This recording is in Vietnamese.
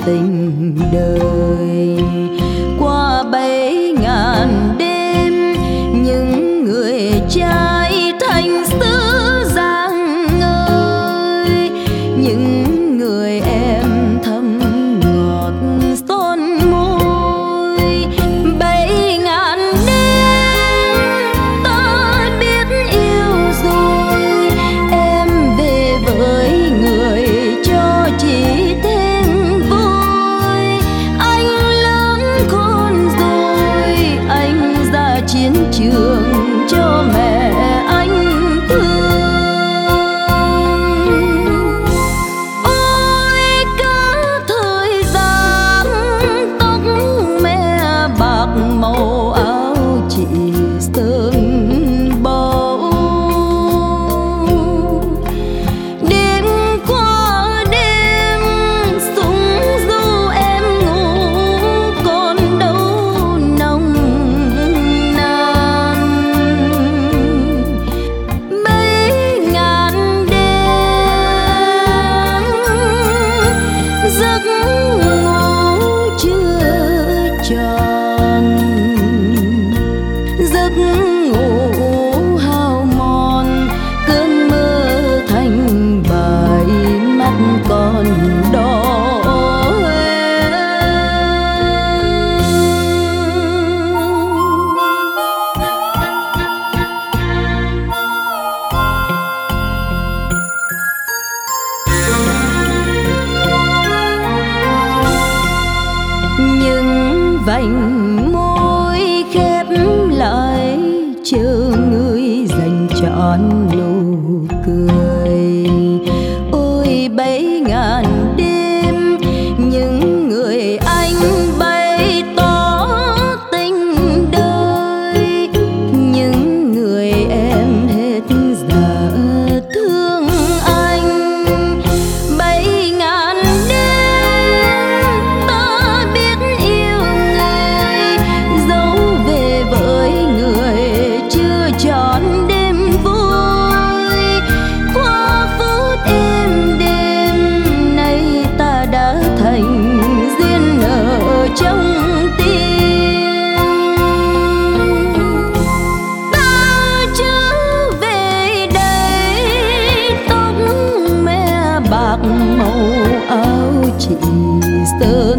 tình đời. Qua 7.000 đêm những người trai thành xứ Giang ơi, những người em thầm ngọt son môi. 7.000 đêm ta biết yêu rồi, em về với người cho chị thêm vui. Anh lớn khôn rồi, anh ra chiến trường cho mẹ anh thương. Ôi cả thời gian tóc mẹ bạc màu áo chị sơn bầu. Đêm qua đêm súng du em ngủ, còn đâu nồng nàn. 7.000 đêm giấc ngủ chưa tròn, giấc ngủ hao mòn, cơn mơ thành bài mắt còn đỏ hoe. Những vành môi khép lại chờ người dành trọn nụ cười. Ôi 7.000 đêm những người anh bày tỏ tình đời, những người em hết giờ thương anh. 7.000 đêm ta biết yêu người, dấu về với người chưa trọn đêm vui. Qua phút êm đêm nay ta đã thành duyên ở trong tim. Ta trở về đây tóc mẹ bạc màu áo chị sơn